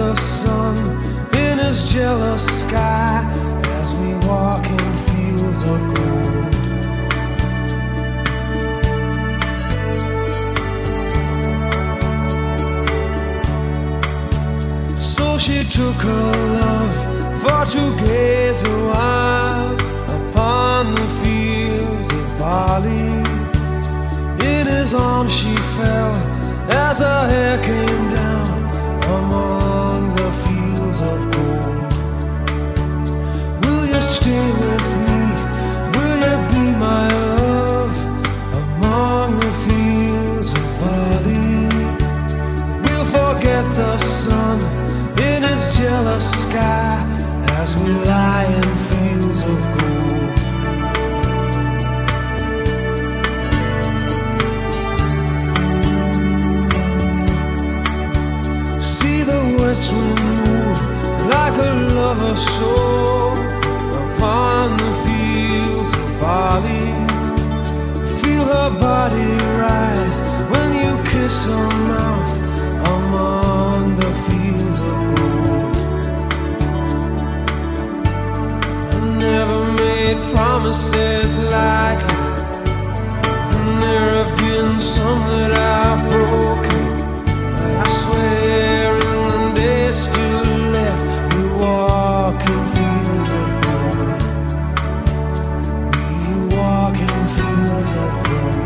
the sun in his jealous sky as we walk in fields of gold. So she took her love for to gaze a while upon the fields of barley. In his arms she fell as her hair came down among the fields of gold. Will you stay with me? Will you be my love among the fields of barley? We'll forget the sun in his jealous sky as we lie in fields of gold. See the west wind move like a lover's soul upon the fields of barley. Feel her body rise when you kiss her mouth among the fields of gold. I never made promises lightly, and there have been some that I've broken. But I swear in the days still left, we walk in fields of gold. We walk in fields of gold.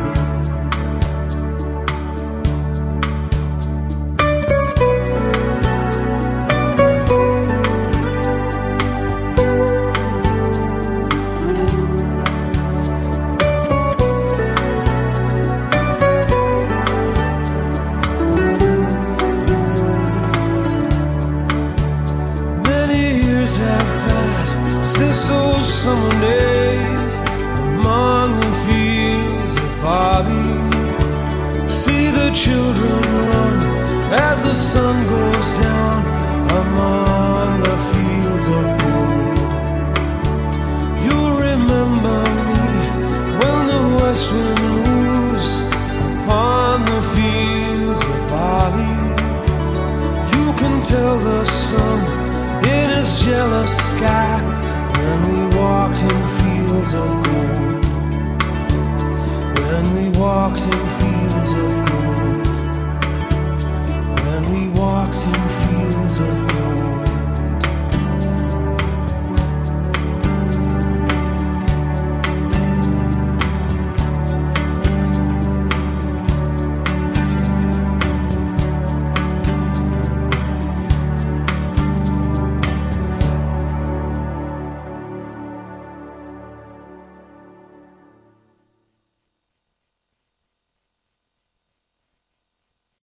Since those summer days among the fields of barley, see the children run as the sun goes down among the fields of gold. You'll remember me when the west wind moves upon the fields of barley. You can tell the sun in his jealous sky when we walked in fields of gold. When we walked in fields